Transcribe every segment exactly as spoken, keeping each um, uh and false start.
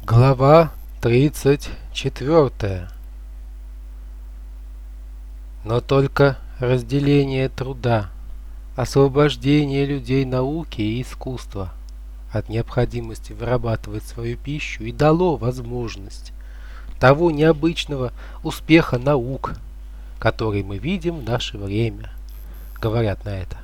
Глава тридцать четвёртая. Но только разделение труда, освобождение людей науки и искусства от необходимости вырабатывать свою пищу и дало возможность того необычного успеха наук, который мы видим в наше время, говорят на это.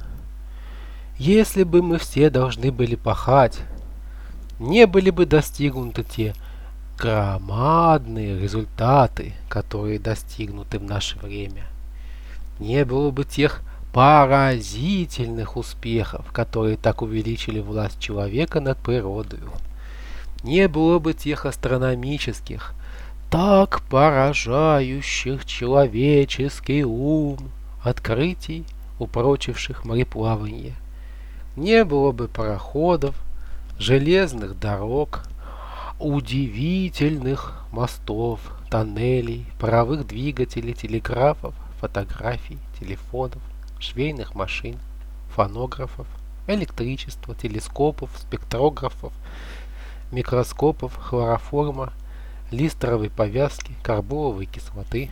Если бы мы все должны были пахать, не были бы достигнуты те громадные результаты, которые достигнуты в наше время. Не было бы тех поразительных успехов, которые так увеличили власть человека над природой. Не было бы тех астрономических, так поражающих человеческий ум открытий, упрочивших мореплавание. Не было бы пароходов, железных дорог, удивительных мостов, тоннелей, паровых двигателей, телеграфов, фотографий, телефонов, швейных машин, фонографов, электричества, телескопов, спектрографов, микроскопов, хлороформа, листровой повязки, карболовой кислоты.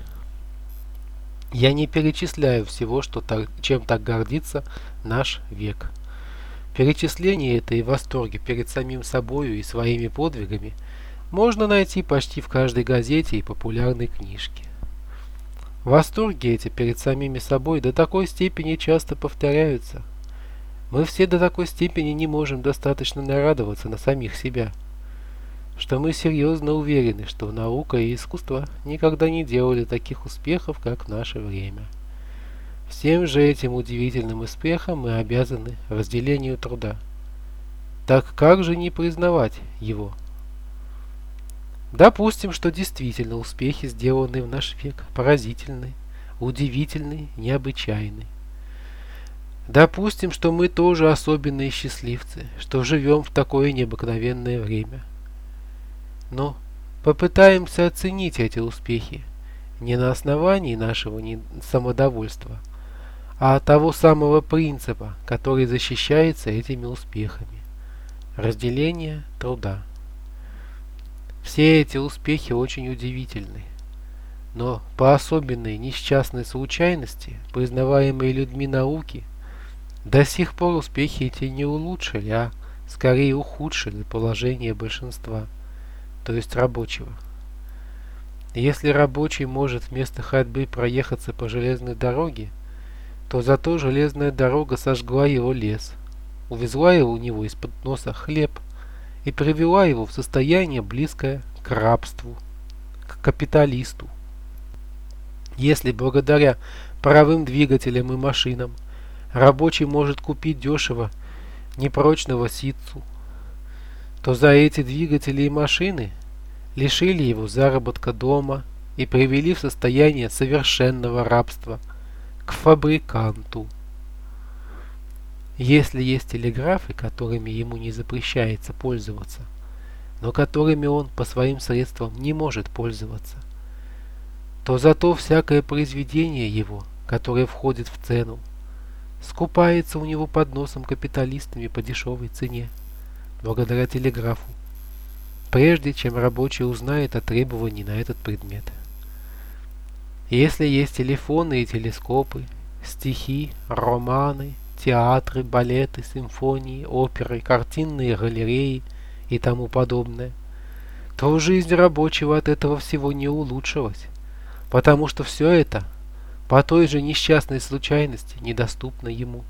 Я не перечисляю всего, что так, чем так гордится наш век. Перечисление это и восторги перед самим собою и своими подвигами можно найти почти в каждой газете и популярной книжке. Восторги эти перед самими собой до такой степени часто повторяются. Мы все до такой степени не можем достаточно нарадоваться на самих себя, что мы серьезно уверены, что наука и искусство никогда не делали таких успехов, как в наше время. Всем же этим удивительным успехом мы обязаны разделению труда. Так как же не признавать его? Допустим, что действительно успехи, сделанные в наш век, поразительны, удивительны, необычайны. Допустим, что мы тоже особенные счастливцы, что живем в такое необыкновенное время. Но попытаемся оценить эти успехи не на основании нашего самодовольства, а того самого принципа, который защищается этими успехами – разделение труда. Все эти успехи очень удивительны, но по особенной несчастной случайности, признаваемой людьми науки, до сих пор успехи эти не улучшили, а скорее ухудшили положение большинства, то есть рабочего. Если рабочий может вместо ходьбы проехаться по железной дороге, то зато железная дорога сожгла его лес, увезла его у него из-под носа хлеб и привела его в состояние, близкое к рабству, к капиталисту. Если благодаря паровым двигателям и машинам рабочий может купить дешево непрочного ситцу, то за эти двигатели и машины лишили его заработка дома и привели в состояние совершенного рабства к фабриканту. Если есть телеграфы, которыми ему не запрещается пользоваться, но которыми он по своим средствам не может пользоваться, то зато всякое произведение его, которое входит в цену, скупается у него под носом капиталистами по дешевой цене, благодаря телеграфу, прежде чем рабочий узнает о требовании на этот предмет. Если есть телефоны и телескопы, стихи, романы, театры, балеты, симфонии, оперы, картинные галереи и тому подобное, то жизнь рабочего от этого всего не улучшилась, потому что все это по той же несчастной случайности недоступно ему.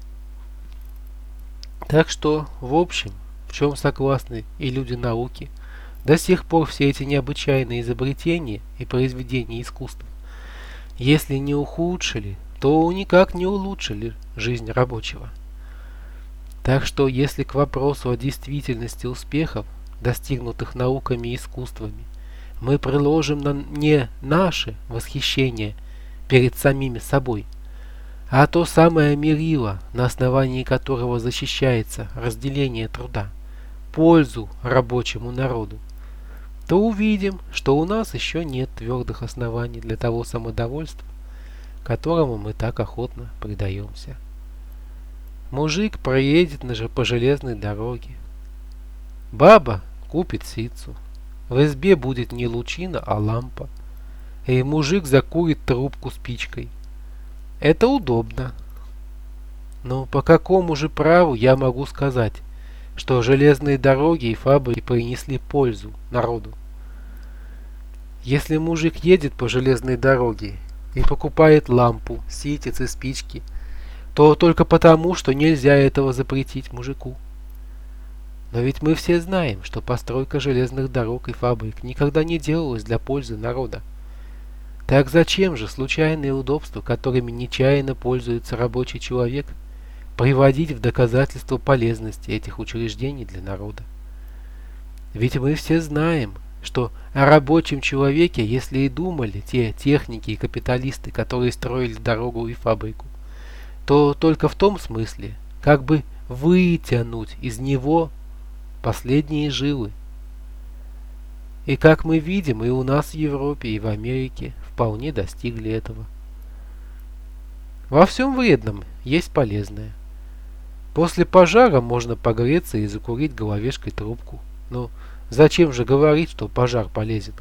Так что, в общем, в чем согласны и люди науки, до сих пор все эти необычайные изобретения и произведения искусства, если не ухудшили, то никак не улучшили жизнь рабочего. Так что, если к вопросу о действительности успехов, достигнутых науками и искусствами, мы приложим на не наше восхищение перед самими собой, а то самое мерило, на основании которого защищается разделение труда, пользу рабочему народу, то увидим, что у нас еще нет твердых оснований для того самодовольства, которому мы так охотно предаемся. Мужик проедет по железной дороге, баба купит ситцу, В избе будет не лучина, а лампа. И мужик закурит трубку спичкой. Это удобно. Но по какому же праву я могу сказать, что железные дороги и фабрики принесли пользу народу? Если мужик едет по железной дороге и покупает лампу, ситец и спички, то только потому, что нельзя этого запретить мужику. Но ведь мы все знаем, что постройка железных дорог и фабрик никогда не делалась для пользы народа. Так зачем же случайные удобства, которыми нечаянно пользуется рабочий человек, приводить в доказательство полезности этих учреждений для народа? Ведь мы все знаем, что о рабочем человеке, если и думали те техники и капиталисты, которые строили дорогу и фабрику, то только в том смысле, как бы вытянуть из него последние жилы. И как мы видим, и у нас в Европе, и в Америке вполне достигли этого. Во всем вредном есть полезное. После пожара можно погреться и закурить головешкой трубку. Но зачем же говорить, что пожар полезен?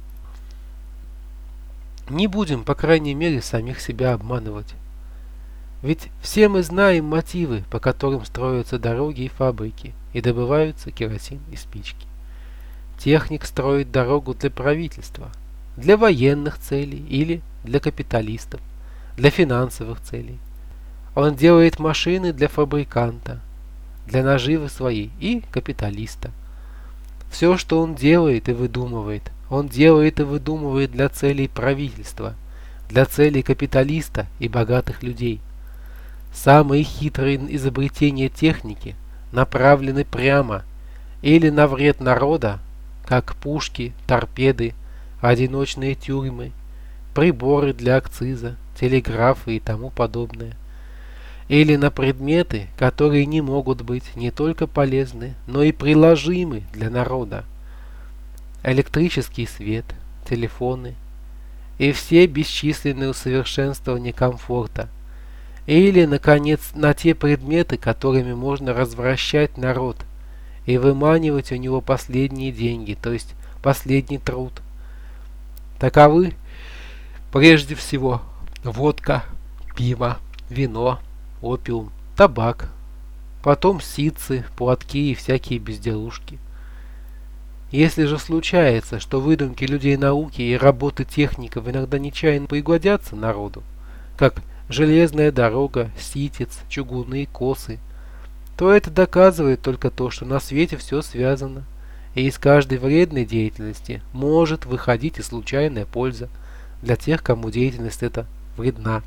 Не будем, по крайней мере, самих себя обманывать. Ведь все мы знаем мотивы, по которым строятся дороги и фабрики, и добываются керосин и спички. Техник строит дорогу для правительства, для военных целей или для капиталистов, для финансовых целей. Он делает машины для фабриканта, для наживы своей и капиталиста. Все, что он делает и выдумывает, он делает и выдумывает для целей правительства, для целей капиталиста и богатых людей. Самые хитрые изобретения техники направлены прямо или на вред народа, как пушки, торпеды, одиночные тюрьмы, приборы для акциза, телеграфы и тому подобное, или на предметы, которые не могут быть не только полезны, но и приложимы для народа. Электрический свет, телефоны и все бесчисленные усовершенствования комфорта, или, наконец, на те предметы, которыми можно развращать народ и выманивать у него последние деньги, то есть последний труд. Таковы прежде всего водка, пиво, вино, опиум, табак, потом ситцы, платки и всякие безделушки. Если же случается, что выдумки людей науки и работы техников иногда нечаянно пригодятся народу, как железная дорога, ситец, чугунные косы, то это доказывает только то, что на свете все связано, и из каждой вредной деятельности может выходить и случайная польза для тех, кому деятельность эта вредна.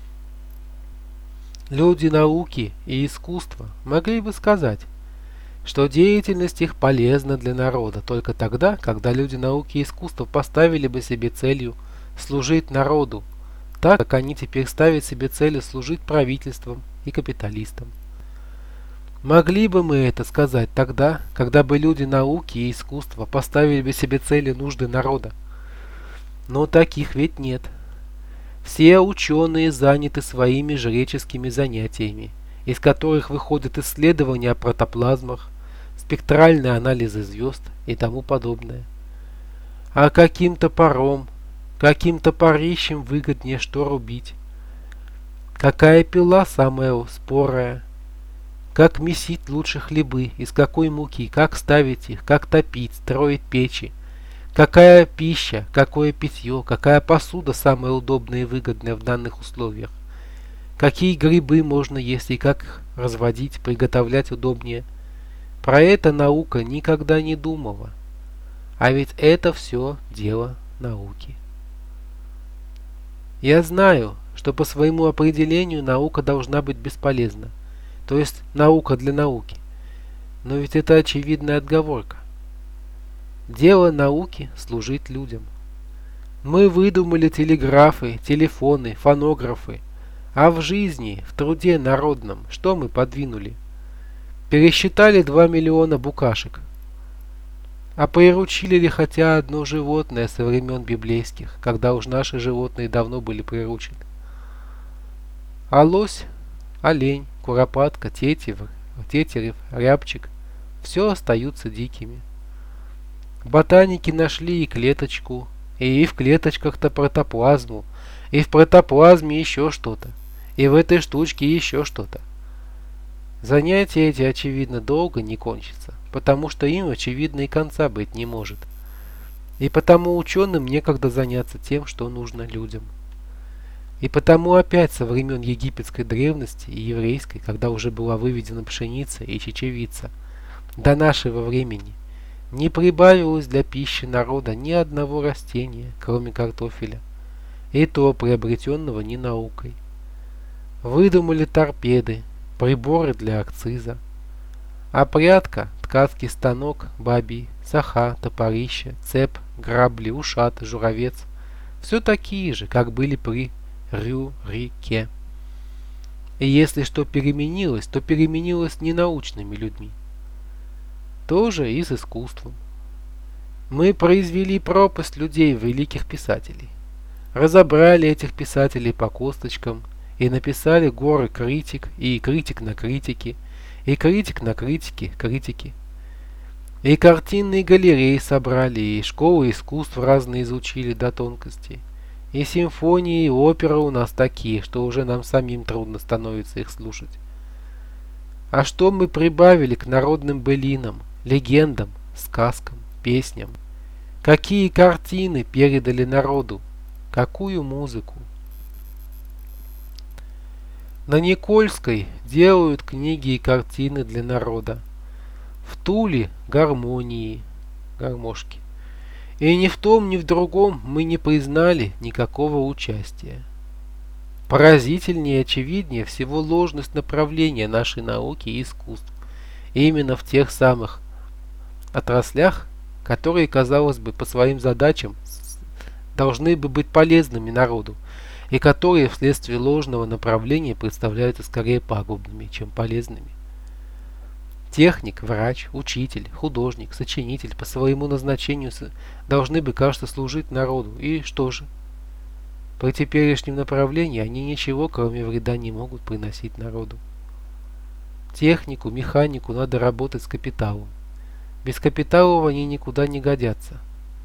Люди науки и искусства могли бы сказать, что деятельность их полезна для народа только тогда, когда люди науки и искусства поставили бы себе целью служить народу, так как они теперь ставят себе целью служить правительствам и капиталистам. Могли бы мы это сказать тогда, когда бы люди науки и искусства поставили бы себе цели нужды народа. Но таких ведь нет. Все ученые заняты своими жреческими занятиями, из которых выходят исследования о протоплазмах, спектральные анализы звезд и тому подобное. А каким-то паром, каким топорищем выгоднее что рубить? Какая пила самая спорая? Как месить лучше хлебы, из какой муки, как ставить их, как топить, строить печи? Какая пища, какое питье, какая посуда самая удобная и выгодная в данных условиях? Какие грибы можно есть и как их разводить, приготовлять удобнее? Про это наука никогда не думала. А ведь это все дело науки. Я знаю, что по своему определению наука должна быть бесполезна, то есть наука для науки. Но ведь это очевидная отговорка. Дело науки – служить людям. Мы выдумали телеграфы, телефоны, фонографы, а в жизни, в труде народном, что мы подвинули? Пересчитали два миллиона букашек. А приручили ли хотя одно животное со времен библейских, когда уж наши животные давно были приручены? А лось, олень, куропатка, тетерев, тетерев, рябчик – все остаются дикими. Ботаники нашли и клеточку, и в клеточках-то протоплазму, и в протоплазме еще что-то, и в этой штучке еще что-то. Занятия эти, очевидно, долго не кончатся, потому что им, очевидно, и конца быть не может. И потому ученым некогда заняться тем, что нужно людям. И потому опять со времен египетской древности и еврейской, когда уже была выведена пшеница и чечевица, до нашего времени не прибавилось для пищи народа ни одного растения, кроме картофеля, и то приобретенного не наукой. Выдумали торпеды, приборы для акциза, а прядка, ткацкий станок, бабий, саха, топорище, цеп, грабли, ушат, журавец — все такие же, как были при Рюрике. И если что переменилось, то переменилось не научными людьми. Тоже и с искусством. Мы произвели пропасть людей в великих писателей. Разобрали этих писателей по косточкам и написали горы критик, и критик на критике, и критик на критике критики. И картинные галереи собрали, и школы искусств разные изучили до тонкостей. И симфонии, и опера у нас такие, что уже нам самим трудно становится их слушать. А что мы прибавили к народным былинам, легендам, сказкам, песням? Какие картины передали народу? Какую музыку? На Никольской делают книги и картины для народа. В Туле гармонии, гармошки. И ни в том, ни в другом мы не признали никакого участия. Поразительнее и очевиднее всего ложность направления нашей науки и искусств. Именно в тех самых отраслях, которые, казалось бы, по своим задачам должны бы быть полезными народу, и которые вследствие ложного направления представляются скорее пагубными, чем полезными. Техник, врач, учитель, художник, сочинитель по своему назначению должны бы, кажется, служить народу. И что же? При теперешнем направлении они ничего, кроме вреда, не могут приносить народу. Технику, механику надо работать с капиталом. Без капиталов они никуда не годятся.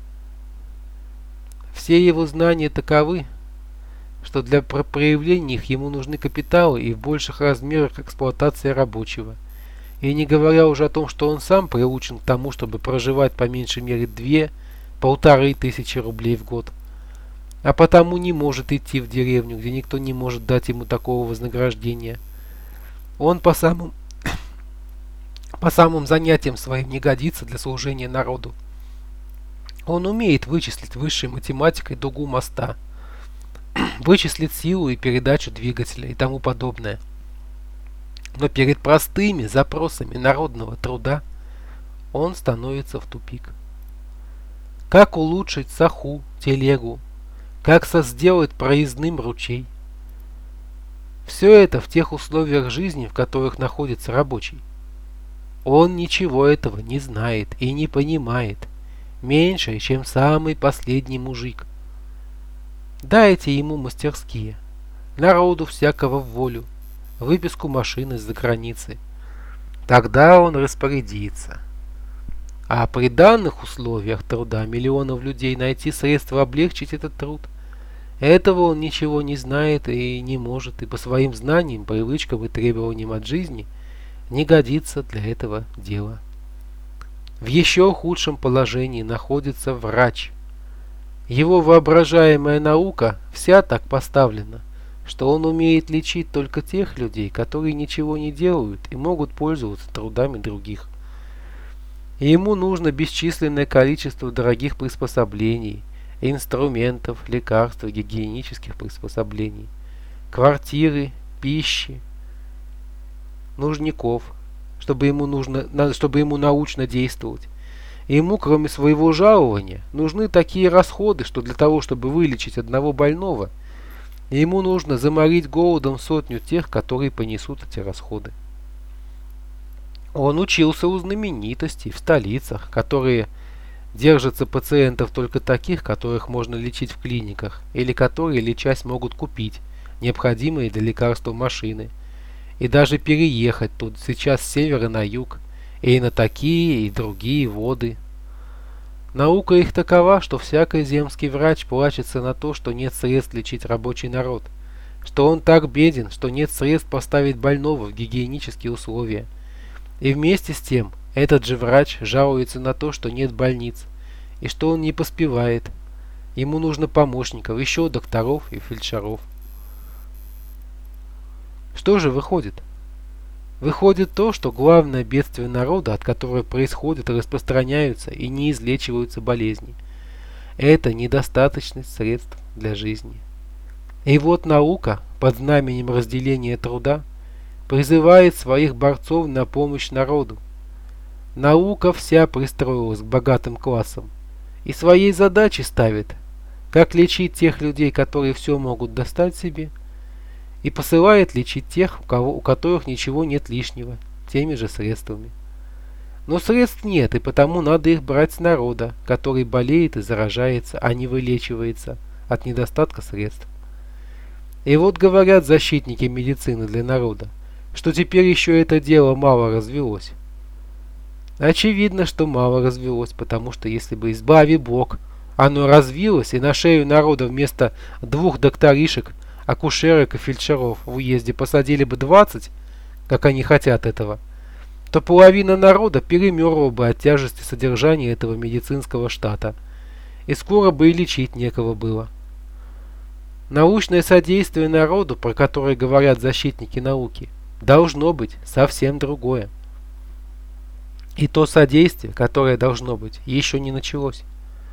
Все его знания таковы, что для проявления их ему нужны капиталы и в больших размерах эксплуатация рабочего. И не говоря уже о том, что он сам приучен к тому, чтобы проживать по меньшей мере две, полторы тысячи рублей в год, а потому не может идти в деревню, где никто не может дать ему такого вознаграждения. Он по самым, по самым занятиям своим не годится для служения народу. Он умеет вычислить высшей математикой дугу моста, вычислить силу и передачу двигателя и тому подобное. Но перед простыми запросами народного труда он становится в тупик. Как улучшить саху, телегу, как сделать проездным ручей? Все это в тех условиях жизни, в которых находится рабочий. Он ничего этого не знает и не понимает, меньше, чем самый последний мужик. Дайте ему мастерские, народу всякого в волю, выписку машин из-за границы. Тогда он распорядится. А при данных условиях труда миллионов людей найти средства облегчить этот труд, этого он ничего не знает и не может, и по своим знаниям, привычкам и требованиям от жизни не годится для этого дела. В еще худшем положении находится врач. Его воображаемая наука вся так поставлена, что он умеет лечить только тех людей, которые ничего не делают и могут пользоваться трудами других. И ему нужно бесчисленное количество дорогих приспособлений, инструментов, лекарств, гигиенических приспособлений, квартиры, пищи, нужников, чтобы ему, нужно, чтобы ему научно действовать. И ему, кроме своего жалования, нужны такие расходы, что для того, чтобы вылечить одного больного, ему нужно заморить голодом сотню тех, которые понесут эти расходы. Он учился у знаменитостей в столицах, которые держатся пациентов только таких, которых можно лечить в клиниках, или которые, лечась, могут купить необходимые для лекарства машины, и даже переехать тут сейчас с севера на юг, и на такие, и другие воды. Наука их такова, что всякий земский врач плачется на то, что нет средств лечить рабочий народ, что он так беден, что нет средств поставить больного в гигиенические условия. И вместе с тем этот же врач жалуется на то, что нет больниц, и что он не поспевает. Ему нужно помощников, еще докторов и фельдшеров. Что же выходит? Выходит то, что главное бедствие народа, от которого происходят и распространяются и не излечиваются болезни, это недостаточность средств для жизни. И вот наука под знаменем разделения труда призывает своих борцов на помощь народу. Наука вся пристроилась к богатым классам и своей задачей ставит, как лечить тех людей, которые все могут достать себе, и посылает лечить тех, у, кого, у которых ничего нет лишнего, теми же средствами. Но средств нет, и потому надо их брать с народа, который болеет и заражается, а не вылечивается от недостатка средств. И вот говорят защитники медицины для народа, что теперь еще это дело мало развелось. Очевидно, что мало развелось, потому что если бы, избави Бог, оно развилось, и на шею народа вместо двух докторишек, акушерок и фельдшеров в уезде посадили бы двадцать, как они хотят этого, то половина народа перемерла бы от тяжести содержания этого медицинского штата, и скоро бы и лечить некого было. Научное содействие народу, про которое говорят защитники науки, должно быть совсем другое. И то содействие, которое должно быть, еще не началось.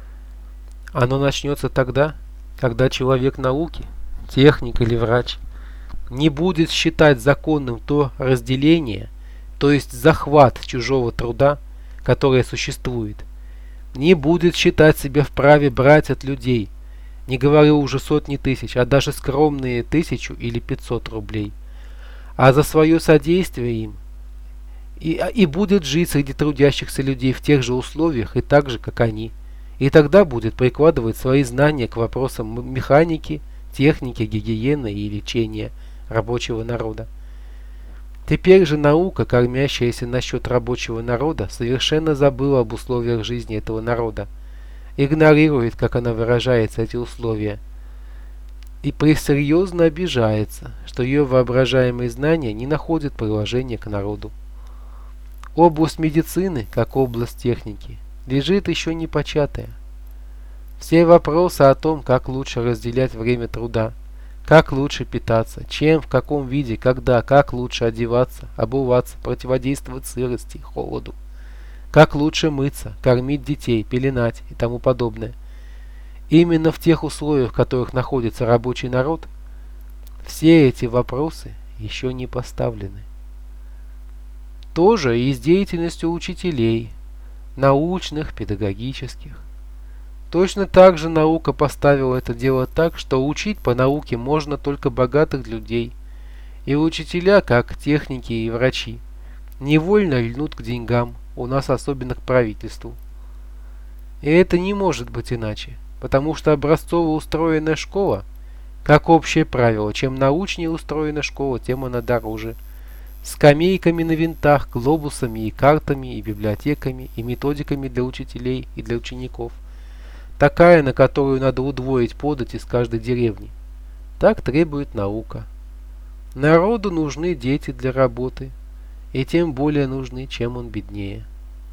Оно начнется тогда, когда человек науки, техник или врач, не будет считать законным то разделение, то есть захват чужого труда, которое существует, не будет считать себя вправе брать от людей, не говорю уже сотни тысяч, а даже скромные тысячу или пятьсот рублей, а за свое содействие им, и, и будет жить среди трудящихся людей в тех же условиях и так же, как они, и тогда будет прикладывать свои знания к вопросам механики, техники, гигиены и лечения рабочего народа. Теперь же наука, кормящаяся насчет рабочего народа, совершенно забыла об условиях жизни этого народа, игнорирует, как она выражается, эти условия, и пресерьезно обижается, что ее воображаемые знания не находят приложения к народу. Область медицины, как область техники, лежит еще не початая. Все вопросы о том, как лучше разделять время труда, как лучше питаться, чем, в каком виде, когда, как лучше одеваться, обуваться, противодействовать сырости и холоду, как лучше мыться, кормить детей, пеленать и тому подобное. Именно в тех условиях, в которых находится рабочий народ, все эти вопросы еще не поставлены. Тоже и с деятельностью учителей, научных, педагогических. Точно так же наука поставила это дело так, что учить по науке можно только богатых людей, и учителя, как техники и врачи, невольно льнут к деньгам, у нас особенно к правительству. И это не может быть иначе, потому что образцово устроенная школа, как общее правило, чем научнее устроена школа, тем она дороже. Скамейками на винтах, глобусами и картами, и библиотеками, и методиками для учителей и для учеников. Такая, на которую надо удвоить подать из каждой деревни. Так требует наука. Народу нужны дети для работы, и тем более нужны, чем он беднее.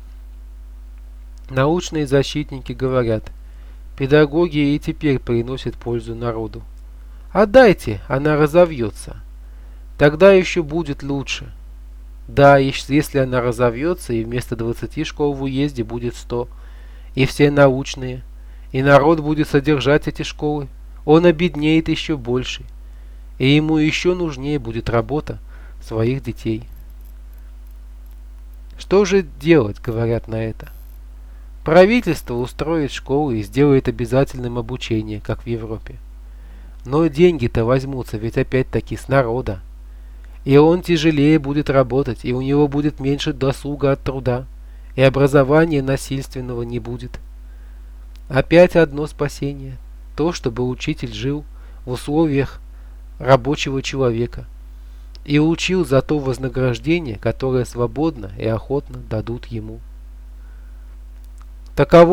Научные защитники говорят, педагогия и теперь приносит пользу народу. Отдайте, она разовьется. Тогда еще будет лучше. Да, если она разовьется, и вместо двадцати школ в уезде будет сто, и все научные, и народ будет содержать эти школы, он обеднеет еще больше, и ему еще нужнее будет работа своих детей. Что же делать, говорят на это? Правительство устроит школы и сделает обязательным обучение, как в Европе. Но деньги-то возьмутся ведь опять-таки с народа. И он тяжелее будет работать, и у него будет меньше досуга от труда, и образования насильственного не будет. Опять одно спасение – то, чтобы учитель жил в условиях рабочего человека и учил за то вознаграждение, которое свободно и охотно дадут ему. Таково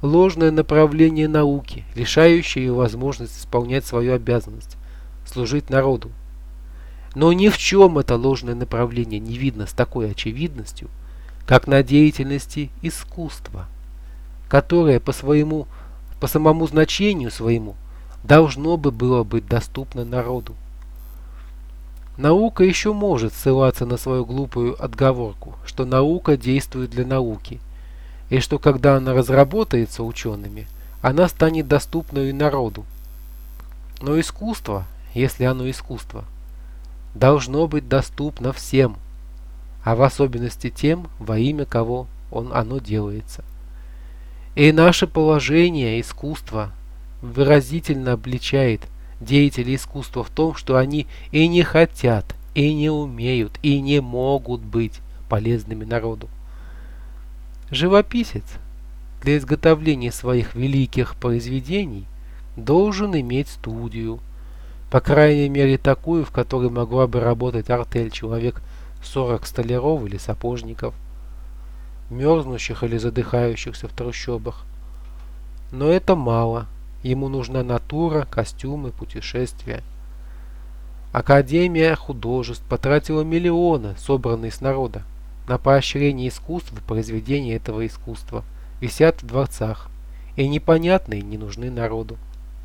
ложное направление науки, лишающее ее возможность исполнять свою обязанность – служить народу. Но ни в чем это ложное направление не видно с такой очевидностью, как на деятельности искусства, которое по своему, по самому значению своему должно бы было быть доступно народу. Наука еще может ссылаться на свою глупую отговорку, что наука действует для науки, и что когда она разработается учеными, она станет доступна и народу. Но искусство, если оно искусство, должно быть доступно всем, а в особенности тем, во имя кого он, оно делается. И наше положение искусства выразительно обличает деятелей искусства в том, что они и не хотят, и не умеют, и не могут быть полезными народу. Живописец для изготовления своих великих произведений должен иметь студию, по крайней мере такую, в которой могла бы работать артель человек сорок столяров или сапожников, мерзнущих или задыхающихся в трущобах. Но это мало. Ему нужна натура, костюмы, путешествия. Академия художеств потратила миллионы, собранные с народа, на поощрение искусства. Произведения этого искусства висят в дворцах, и непонятные не нужны народу.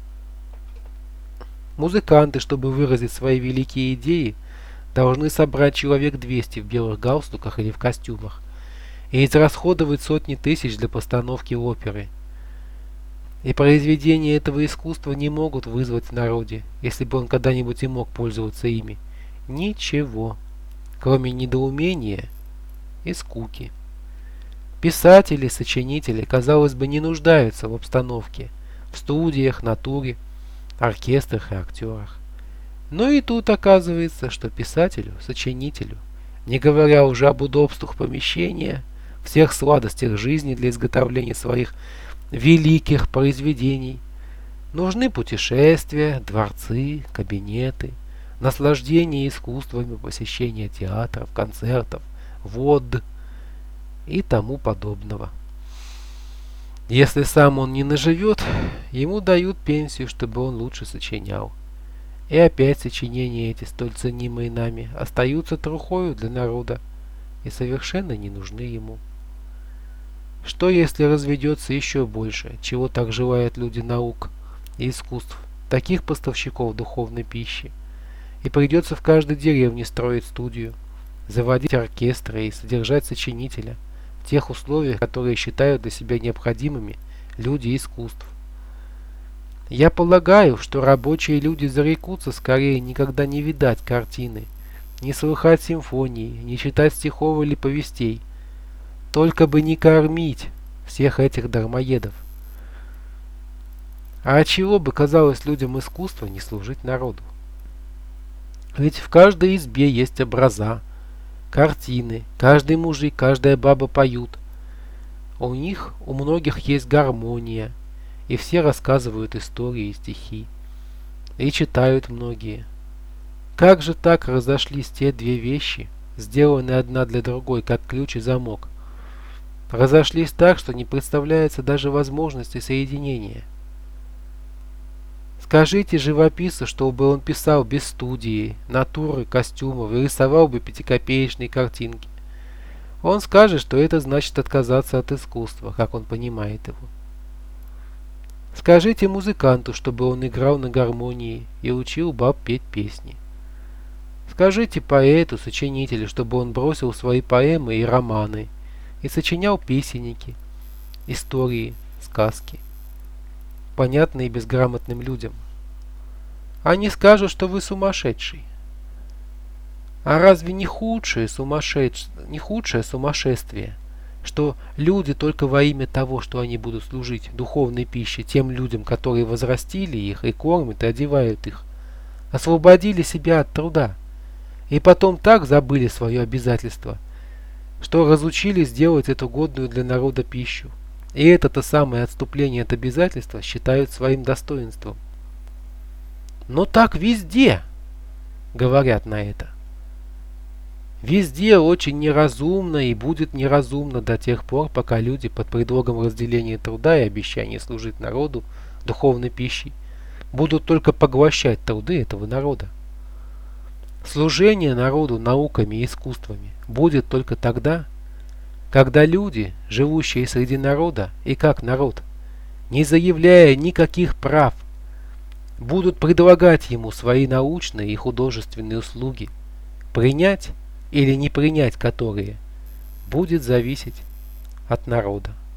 Музыканты, чтобы выразить свои великие идеи, должны собрать человек двести в белых галстуках или в костюмах и израсходовать сотни тысяч для постановки оперы. И произведения этого искусства не могут вызвать в народе, если бы он когда-нибудь и мог пользоваться ими, ничего, кроме недоумения и скуки. Писатели, сочинители, казалось бы, не нуждаются в обстановке, в студиях, натуре, оркестрах и актерах. Но и тут оказывается, что писателю, сочинителю, не говоря уже об удобствах помещения, всех сладостях жизни для изготовления своих великих произведений, нужны путешествия, дворцы, кабинеты, наслаждение искусствами, посещение театров, концертов, вод и тому подобного. Если сам он не наживет, ему дают пенсию, чтобы он лучше сочинял. И опять сочинения эти, столь ценимые нами, остаются трухою для народа и совершенно не нужны ему. Что если разведется еще больше, чего так желают люди наук и искусств, таких поставщиков духовной пищи, и придется в каждой деревне строить студию, заводить оркестры и содержать сочинителя в тех условиях, которые считают для себя необходимыми люди искусств. Я полагаю, что рабочие люди зарекутся скорее никогда не видать картины, не слыхать симфонии, не читать стихов или повестей, только бы не кормить всех этих дармоедов. А отчего бы, казалось людям искусства, не служить народу? Ведь в каждой избе есть образа, картины, каждый мужик, каждая баба поют. У них, у многих есть гармония, и все рассказывают истории и стихи, и читают многие. Как же так разошлись те две вещи, сделанные одна для другой, как ключ и замок? Разошлись так, что не представляется даже возможности соединения. Скажите живописцу, чтобы он писал без студии, натуры, костюмов и рисовал бы пятикопеечные картинки. Он скажет, что это значит отказаться от искусства, как он понимает его. Скажите музыканту, чтобы он играл на гармонии и учил баб петь песни. Скажите поэту, сочинителю, чтобы он бросил свои поэмы и романы и сочинял песенники, истории, сказки, понятные безграмотным людям. Они скажут, что вы сумасшедший. А разве не худшее, сумасшедш... не худшее сумасшествие, что люди только во имя того, что они будут служить духовной пищей тем людям, которые возрастили их и кормят и одевают их, освободили себя от труда, и потом так забыли свое обязательство, что разучились делать эту годную для народа пищу, и это-то самое отступление от обязательства считают своим достоинством. Но так везде, говорят на это. Везде очень неразумно и будет неразумно до тех пор, пока люди под предлогом разделения труда и обещания служить народу духовной пищей будут только поглощать труды этого народа. Служение народу науками и искусствами будет только тогда, когда люди, живущие среди народа и как народ, не заявляя никаких прав, будут предлагать ему свои научные и художественные услуги, принять или не принять которые будет зависеть от народа.